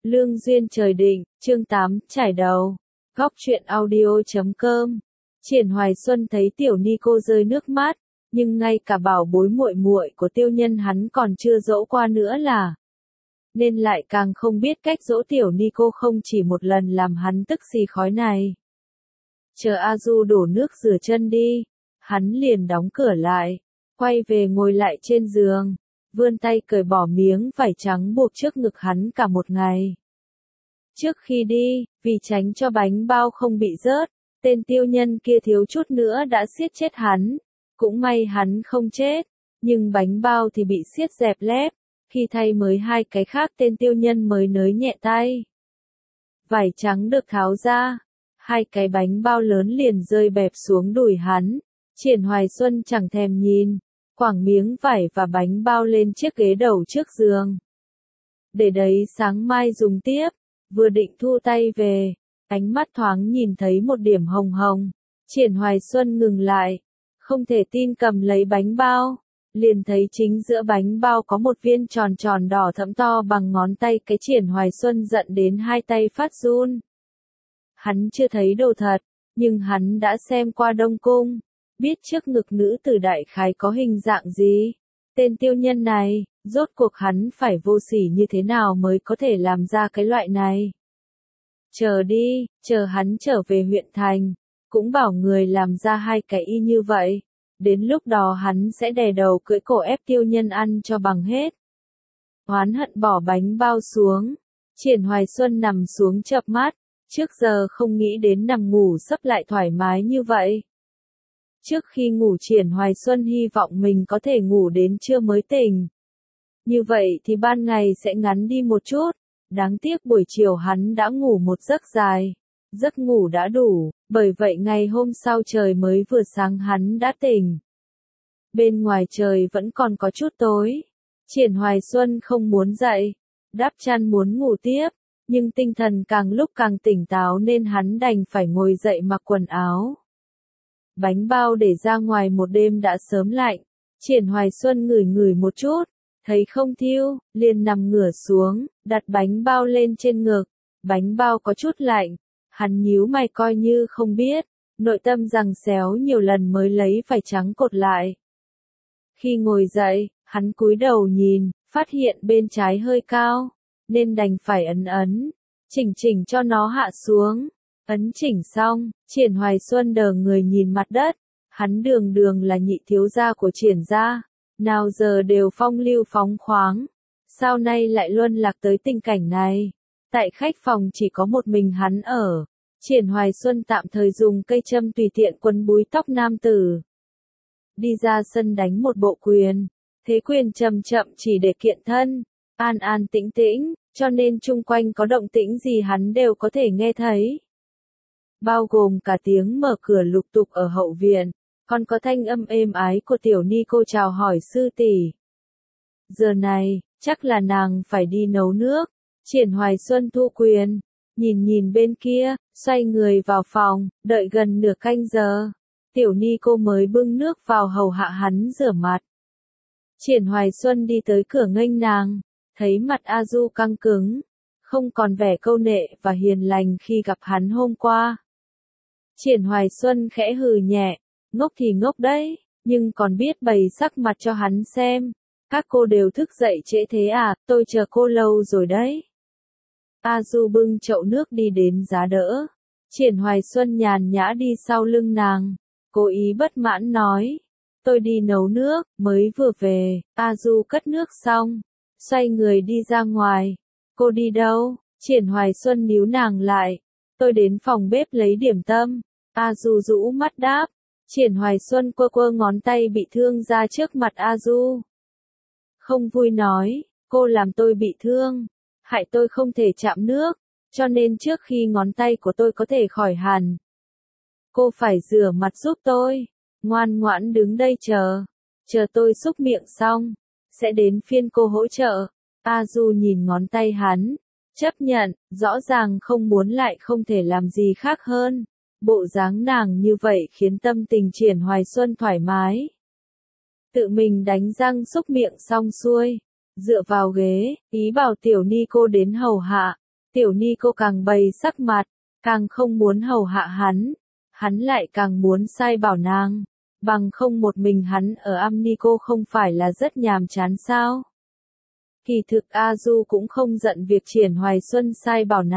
Lương duyên trời định, chương 8, trải đầu. Góc truyện audio.com. Triển Hoài Xuân thấy tiểu ni cô rơi nước mắt, nhưng ngay cả bảo bối muội muội của tiêu nhân hắn còn chưa dỗ qua nữa là. Nên lại càng không biết cách dỗ tiểu ni cô không chỉ một lần làm hắn tức xì khói này. Chờ A Du đổ nước rửa chân đi, hắn liền đóng cửa lại, quay về ngồi lại trên giường, vươn tay cởi bỏ miếng vải trắng buộc trước ngực hắn cả một ngày. Trước khi đi, vì tránh cho bánh bao không bị rớt, tên tiêu nhân kia thiếu chút nữa đã siết chết hắn. Cũng may hắn không chết, nhưng bánh bao thì bị siết dẹp lép. Khi thay mới hai cái khác tên tiêu nhân mới nới nhẹ tay. Vải trắng được tháo ra, hai cái bánh bao lớn liền rơi bẹp xuống đùi hắn. Triển Hoài Xuân chẳng thèm nhìn, quẳng miếng vải và bánh bao lên chiếc ghế đầu trước giường. Để đấy sáng mai dùng tiếp, vừa định thu tay về, ánh mắt thoáng nhìn thấy một điểm hồng hồng. Triển Hoài Xuân ngừng lại, không thể tin cầm lấy bánh bao, liền thấy chính giữa bánh bao có một viên tròn tròn đỏ thẫm to bằng ngón tay. Cái Triển Hoài Xuân giận đến hai tay phát run. Hắn chưa thấy đồ thật, nhưng hắn đã xem qua Đông Cung, biết trước ngực nữ tử đại khái có hình dạng gì. Tên tiêu nhân này, rốt cuộc hắn phải vô sỉ như thế nào mới có thể làm ra cái loại này. Chờ đi, chờ hắn trở về huyện thành, cũng bảo người làm ra hai cái y như vậy. Đến lúc đó hắn sẽ đè đầu cưỡi cổ ép tiêu nhân ăn cho bằng hết. Oán hận bỏ bánh bao xuống, Triển Hoài Xuân nằm xuống chợp mắt, trước giờ không nghĩ đến nằm ngủ sấp lại thoải mái như vậy. Trước khi ngủ Triển Hoài Xuân hy vọng mình có thể ngủ đến trưa mới tỉnh. Như vậy thì ban ngày sẽ ngắn đi một chút, đáng tiếc buổi chiều hắn đã ngủ một giấc dài. Giấc ngủ đã đủ, bởi vậy ngày hôm sau trời mới vừa sáng hắn đã tỉnh. Bên ngoài trời vẫn còn có chút tối. Triển Hoài Xuân không muốn dậy, đắp chăn muốn ngủ tiếp, nhưng tinh thần càng lúc càng tỉnh táo nên hắn đành phải ngồi dậy mặc quần áo. Bánh bao để ra ngoài một đêm đã sớm lạnh, Triển Hoài Xuân ngửi ngửi một chút, thấy không thiêu, liền nằm ngửa xuống, đặt bánh bao lên trên ngực. Bánh bao có chút lạnh, hắn nhíu mày coi như không biết, nội tâm giằng xéo nhiều lần mới lấy vải trắng cột lại. Khi ngồi dậy, hắn cúi đầu nhìn, phát hiện bên trái hơi cao, nên đành phải ấn, chỉnh cho nó hạ xuống. Ấn chỉnh xong, Triển Hoài Xuân đờ người nhìn mặt đất, hắn đường là nhị thiếu gia của Triển gia, nào giờ đều phong lưu phóng khoáng, sao nay lại luân lạc tới tình cảnh này. Tại khách phòng chỉ có một mình hắn ở, Triển Hoài Xuân tạm thời dùng cây châm tùy tiện quấn búi tóc nam tử. Đi ra sân đánh một bộ quyền, thế quyền chậm chỉ để kiện thân, an tĩnh tĩnh, cho nên chung quanh có động tĩnh gì hắn đều có thể nghe thấy. Bao gồm cả tiếng mở cửa lục tục ở hậu viện, còn có thanh âm êm ái của tiểu ni cô chào hỏi sư tỷ. Giờ này, chắc là nàng phải đi nấu nước. Triển Hoài Xuân thu quyền, nhìn bên kia, xoay người vào phòng, đợi gần nửa canh giờ. Tiểu ni cô mới bưng nước vào hầu hạ hắn rửa mặt. Triển Hoài Xuân đi tới cửa nghênh nàng, thấy mặt A Du căng cứng, không còn vẻ câu nệ và hiền lành khi gặp hắn hôm qua. Triển Hoài Xuân khẽ hừ nhẹ, ngốc thì ngốc đấy, nhưng còn biết bày sắc mặt cho hắn xem. Các cô đều thức dậy trễ thế à, tôi chờ cô lâu rồi đấy. A Du bưng chậu nước đi đến giá đỡ. Triển Hoài Xuân nhàn nhã đi sau lưng nàng, cố ý bất mãn nói. Tôi đi nấu nước, mới vừa về. A Du cất nước xong, xoay người đi ra ngoài. Cô đi đâu? Triển Hoài Xuân níu nàng lại. Tôi đến phòng bếp lấy điểm tâm. A Du rũ mắt đáp. Triển Hoài Xuân quơ ngón tay bị thương ra trước mặt A Du. Không vui nói, cô làm tôi bị thương, hại tôi không thể chạm nước, cho nên trước khi ngón tay của tôi có thể khỏi hẳn, cô phải rửa mặt giúp tôi, ngoan ngoãn đứng đây chờ tôi xúc miệng xong, sẽ đến phiên cô hỗ trợ. A Du nhìn ngón tay hắn, chấp nhận, rõ ràng không muốn lại không thể làm gì khác hơn. Bộ dáng nàng như vậy khiến tâm tình Triển Hoài Xuân thoải mái. Tự mình đánh răng xúc miệng xong xuôi, dựa vào ghế, ý bảo tiểu ni cô đến hầu hạ. Tiểu Ni cô càng bày sắc mặt, càng không muốn hầu hạ hắn lại càng muốn sai bảo nàng, bằng không một mình hắn ở am ni cô không phải là rất nhàm chán sao? Kỳ thực A Du cũng không giận việc Triển Hoài Xuân sai bảo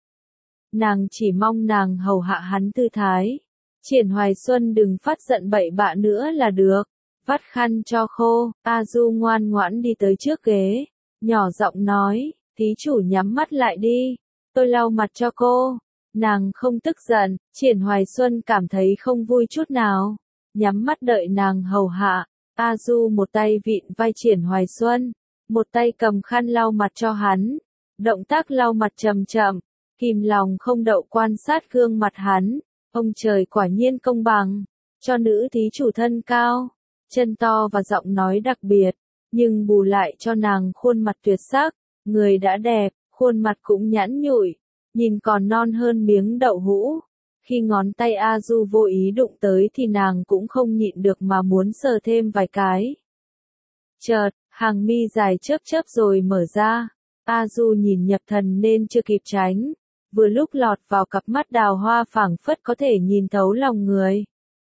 nàng chỉ mong nàng hầu hạ hắn tư thái. Triển Hoài Xuân đừng phát giận bậy bạ nữa là được. Vắt khăn cho khô, A Du ngoan ngoãn đi tới trước ghế, nhỏ giọng nói, thí chủ nhắm mắt lại đi, tôi lau mặt cho cô. Nàng không tức giận, Triển Hoài Xuân cảm thấy không vui chút nào, nhắm mắt đợi nàng hầu hạ. A Du một tay vịn vai Triển Hoài Xuân, một tay cầm khăn lau mặt cho hắn, động tác lau mặt chậm chậm, kìm lòng không đậu quan sát gương mặt hắn. Ông trời quả nhiên công bằng, cho nữ thí chủ thân cao, chân to và giọng nói đặc biệt, nhưng bù lại cho nàng khuôn mặt tuyệt sắc, người đã đẹp, khuôn mặt cũng nhẵn nhụi, nhìn còn non hơn miếng đậu hũ. Khi ngón tay A Du vô ý đụng tới thì nàng cũng không nhịn được mà muốn sờ thêm vài cái. Chợt, hàng mi dài chớp chớp rồi mở ra, A Du nhìn nhập thần nên chưa kịp tránh, vừa lúc lọt vào cặp mắt đào hoa phảng phất có thể nhìn thấu lòng người.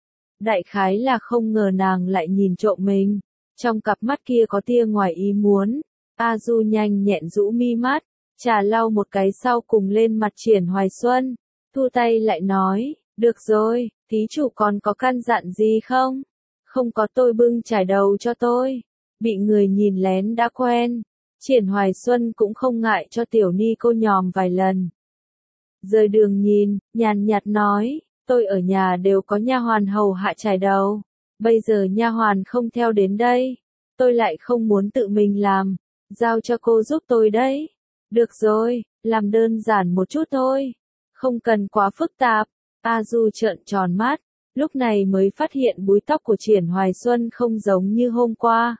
Đại khái là không ngờ nàng lại nhìn trộm mình, trong cặp mắt kia có tia ngoài ý muốn. A Du nhanh nhẹn rũ mi mắt, trà lau một cái sau cùng lên mặt Triển Hoài Xuân, thu tay lại nói, được rồi, thí chủ còn có căn dặn gì không? Không có tôi bưng chải đầu cho tôi. Bị người nhìn lén đã quen, Triển Hoài Xuân cũng không ngại cho Tiểu Ni cô nhòm vài lần. Rời đường nhìn, nhàn nhạt nói, tôi ở nhà đều có nha hoàn hầu hạ chải đầu, bây giờ nha hoàn không theo đến đây, tôi lại không muốn tự mình làm, giao cho cô giúp tôi đấy. Được rồi, làm đơn giản một chút thôi, không cần quá phức tạp. A Du trợn tròn mắt, lúc này mới phát hiện búi tóc của Triển Hoài Xuân không giống như hôm qua.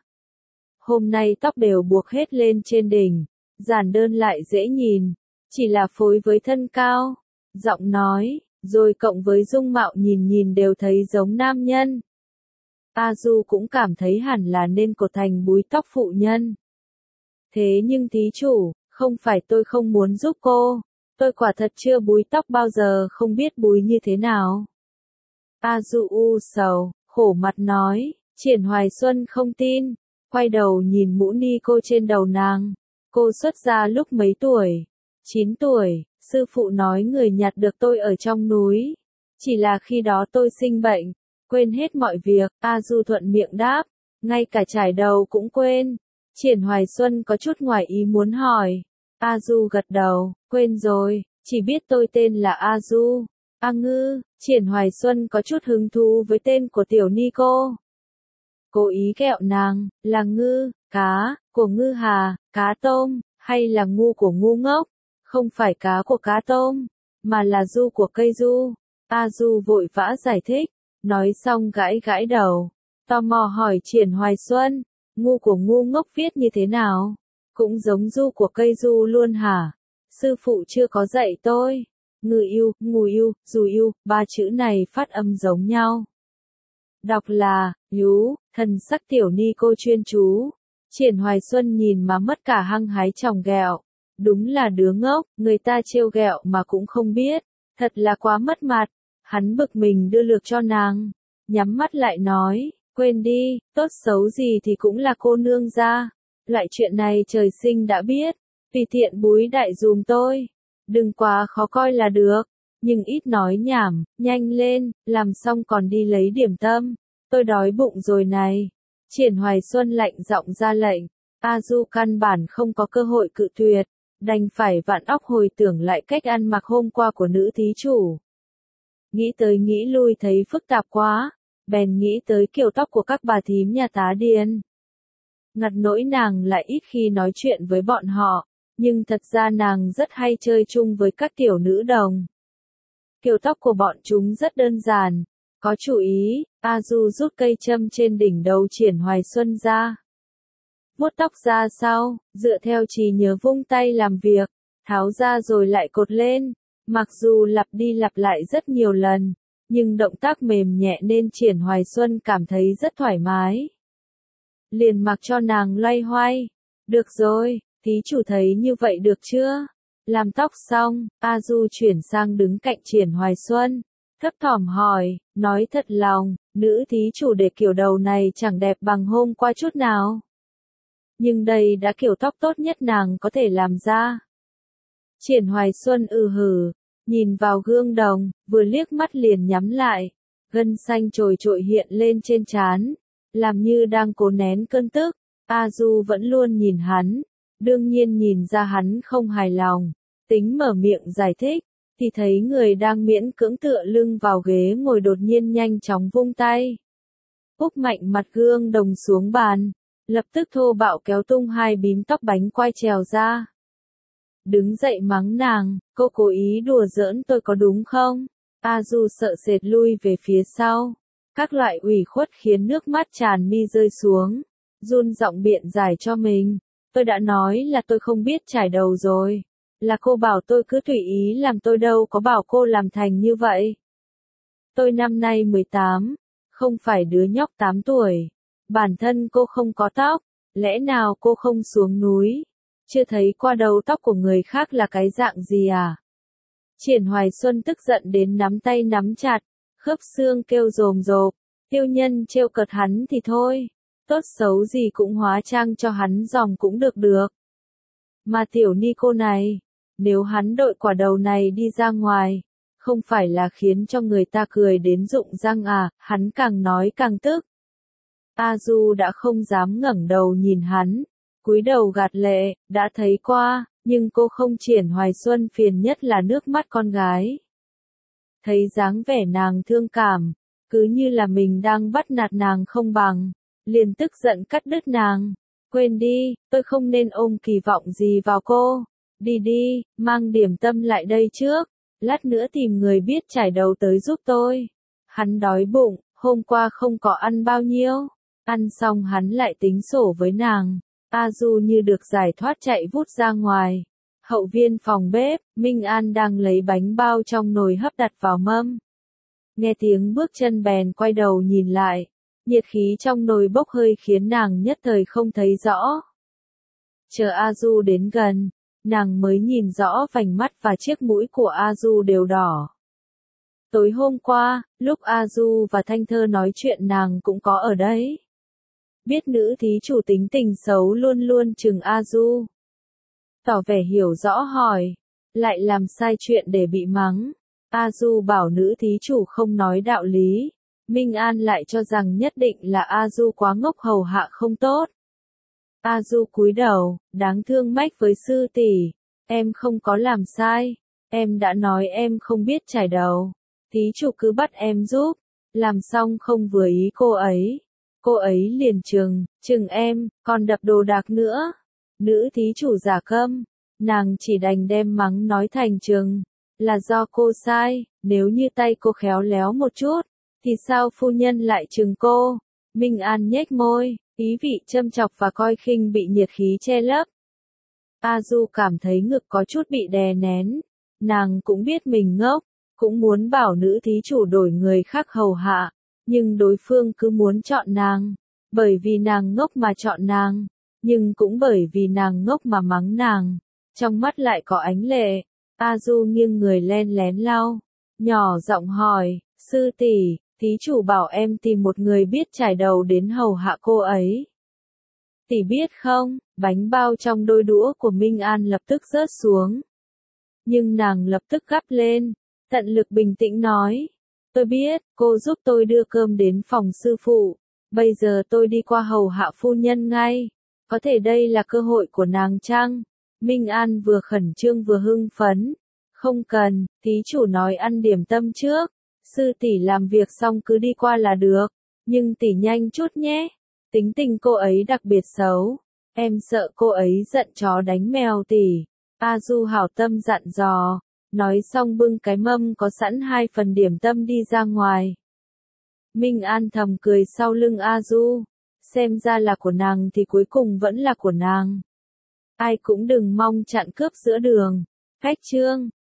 Hôm nay tóc đều buộc hết lên trên đỉnh, giản đơn lại dễ nhìn, chỉ là phối với thân cao, giọng nói, rồi cộng với dung mạo nhìn nhìn đều thấy giống nam nhân. A Du cũng cảm thấy hẳn là nên cột thành búi tóc phụ nhân. Thế nhưng thí chủ, không phải tôi không muốn giúp cô, tôi quả thật chưa búi tóc bao giờ không biết búi như thế nào. A Du u sầu, khổ mặt nói, Triển Hoài Xuân không tin, quay đầu nhìn mũ ni cô trên đầu nàng. Cô xuất gia lúc mấy tuổi? 9 tuổi, sư phụ nói người nhặt được tôi ở trong núi. Chỉ là khi đó tôi sinh bệnh, quên hết mọi việc. A Du thuận miệng đáp, ngay cả chải đầu cũng quên. Triển Hoài Xuân có chút ngoài ý muốn hỏi. A Du gật đầu, quên rồi, chỉ biết tôi tên là A Du. A Ngư, Triển Hoài Xuân có chút hứng thú với tên của Tiểu Ni cô. Cố ý ghẹo nàng, là ngư, cá, của ngư hà, cá tôm, hay là ngu của ngu ngốc? Không phải cá của cá tôm, mà là du của cây du. A Du vội vã giải thích, nói xong gãi gãi đầu, tò mò hỏi Triển Hoài Xuân, ngu của ngu ngốc viết như thế nào? Cũng giống du của cây du luôn hả? Sư phụ chưa có dạy tôi. Ngư yêu, ngu yêu, du yêu, ba chữ này phát âm giống nhau. Đọc là, nhú, thần sắc Tiểu Ni cô chuyên chú. Triển Hoài Xuân nhìn mà mất cả hăng hái chòng ghẹo. Đúng là đứa ngốc, người ta trêu ghẹo mà cũng không biết. Thật là quá mất mặt. Hắn bực mình đưa lược cho nàng. Nhắm mắt lại nói, quên đi, tốt xấu gì thì cũng là cô nương gia. Loại chuyện này trời sinh đã biết. Tùy tiện búi đại dùm tôi. Đừng quá khó coi là được. Nhưng ít nói nhảm, nhanh lên, làm xong còn đi lấy điểm tâm. Tôi đói bụng rồi này. Triển Hoài Xuân lạnh giọng ra lệnh. A Du căn bản không có cơ hội cự tuyệt, đành phải vặn óc hồi tưởng lại cách ăn mặc hôm qua của nữ thí chủ. Nghĩ tới nghĩ lui thấy phức tạp quá, bèn nghĩ tới kiểu tóc của các bà thím nhà tá điền. Ngặt nỗi nàng lại ít khi nói chuyện với bọn họ, nhưng thật ra nàng rất hay chơi chung với các tiểu nữ đồng. Kiểu tóc của bọn chúng rất đơn giản, có chú ý. A Du rút cây châm trên đỉnh đầu Triển Hoài Xuân ra. Vuốt tóc ra sau, dựa theo trí nhớ vung tay làm việc, tháo ra rồi lại cột lên. Mặc dù lặp đi lặp lại rất nhiều lần, nhưng động tác mềm nhẹ nên Triển Hoài Xuân cảm thấy rất thoải mái. Liền mặc cho nàng loay hoay. Được rồi, thí chủ thấy như vậy được chưa? Làm tóc xong, A Du chuyển sang đứng cạnh Triển Hoài Xuân. Thấp thỏm hỏi, nói thật lòng, nữ thí chủ để kiểu đầu này chẳng đẹp bằng hôm qua chút nào. Nhưng đây đã kiểu tóc tốt nhất nàng có thể làm ra. Triển Hoài Xuân hử, nhìn vào gương đồng, vừa liếc mắt liền nhắm lại. Gân xanh trồi trội hiện lên trên trán, làm như đang cố nén cơn tức. A Du vẫn luôn nhìn hắn, đương nhiên nhìn ra hắn không hài lòng. Tính mở miệng giải thích, thì thấy người đang miễn cưỡng tựa lưng vào ghế ngồi đột nhiên nhanh chóng vung tay. Úp mạnh mặt gương đồng xuống bàn, lập tức thô bạo kéo tung hai bím tóc bánh quai trèo ra. Đứng dậy mắng nàng, cô cố ý đùa giỡn tôi có đúng không? A Du sợ sệt lui về phía sau. Các loại ủy khuất khiến nước mắt tràn mi rơi xuống. Run giọng biện giải cho mình. Tôi đã nói là tôi không biết trải đầu rồi. Là cô bảo tôi cứ tùy ý làm, tôi đâu có bảo cô làm thành như vậy. Tôi năm nay 18, không phải đứa nhóc 8 tuổi. Bản thân cô không có tóc, lẽ nào cô không xuống núi? Chưa thấy qua đầu tóc của người khác là cái dạng gì à? Triển Hoài Xuân tức giận đến nắm tay nắm chặt, khớp xương kêu rồm rộp. Tiêu Nhân trêu cợt hắn thì thôi, tốt xấu gì cũng hóa trang cho hắn dòm cũng được. Mà tiểu ni cô này, nếu hắn đội quả đầu này đi ra ngoài, không phải là khiến cho người ta cười đến rụng răng à? Hắn càng nói càng tức. A Du đã không dám ngẩng đầu nhìn hắn, cúi đầu gạt lệ. Đã thấy qua, nhưng cô không. Triển Hoài Xuân phiền nhất là nước mắt con gái. Thấy dáng vẻ nàng thương cảm, cứ như là mình đang bắt nạt nàng không bằng, liền tức giận cắt đứt nàng. Quên đi, tôi không nên ôm kỳ vọng gì vào cô. Đi, mang điểm tâm lại đây trước, lát nữa tìm người biết trải đầu tới giúp tôi. Hắn đói bụng, hôm qua không có ăn bao nhiêu. Ăn xong hắn lại tính sổ với nàng. A Du như được giải thoát chạy vút ra ngoài. Hậu viên phòng bếp, Minh An đang lấy bánh bao trong nồi hấp đặt vào mâm. Nghe tiếng bước chân bèn quay đầu nhìn lại. Nhiệt khí trong nồi bốc hơi khiến nàng nhất thời không thấy rõ. Chờ A Du đến gần, nàng mới nhìn rõ vành mắt và chiếc mũi của A Du đều đỏ. Tối hôm qua, lúc A Du và Thanh Thơ nói chuyện nàng cũng có ở đấy. Biết nữ thí chủ tính tình xấu luôn luôn chừng A Du. Tỏ vẻ hiểu rõ hỏi, lại làm sai chuyện để bị mắng. A Du bảo nữ thí chủ không nói đạo lý. Minh An lại cho rằng nhất định là A Du quá ngốc hầu hạ không tốt. A Du cúi đầu, đáng thương mách với sư tỷ, em không có làm sai, em đã nói em không biết trải đầu, thí chủ cứ bắt em giúp, làm xong không vừa ý cô ấy liền chừng em, còn đập đồ đạc nữa. Nữ thí chủ giả câm, nàng chỉ đành đem mắng nói thành chừng, là do cô sai, nếu như tay cô khéo léo một chút, thì sao phu nhân lại chừng cô? Minh An nhếch môi, ý vị châm chọc và coi khinh bị nhiệt khí che lấp. A Du cảm thấy ngực có chút bị đè nén. Nàng cũng biết mình ngốc, cũng muốn bảo nữ thí chủ đổi người khác hầu hạ, nhưng đối phương cứ muốn chọn nàng, bởi vì nàng ngốc mà chọn nàng, nhưng cũng bởi vì nàng ngốc mà mắng nàng. Trong mắt lại có ánh lệ. A Du nghiêng người len lén lau, nhỏ giọng hỏi, sư tỷ, thí chủ bảo em tìm một người biết trải đầu đến hầu hạ cô ấy. Tỷ biết không, bánh bao trong đôi đũa của Minh An lập tức rớt xuống. Nhưng nàng lập tức gắp lên, tận lực bình tĩnh nói, tôi biết, cô giúp tôi đưa cơm đến phòng sư phụ, bây giờ tôi đi qua hầu hạ phu nhân ngay, có thể đây là cơ hội của nàng chăng? Minh An vừa khẩn trương vừa hưng phấn, không cần, thí chủ nói ăn điểm tâm trước, sư tỷ làm việc xong cứ đi qua là được, nhưng tỷ nhanh chút nhé, tính tình cô ấy đặc biệt xấu, em sợ cô ấy giận chó đánh mèo tỷ. A Du hảo tâm dặn dò, nói xong bưng cái mâm có sẵn 2 phần điểm tâm đi ra ngoài. Minh An thầm cười sau lưng A Du, xem ra là của nàng thì cuối cùng vẫn là của nàng. Ai cũng đừng mong chặn cướp giữa đường. Khách chương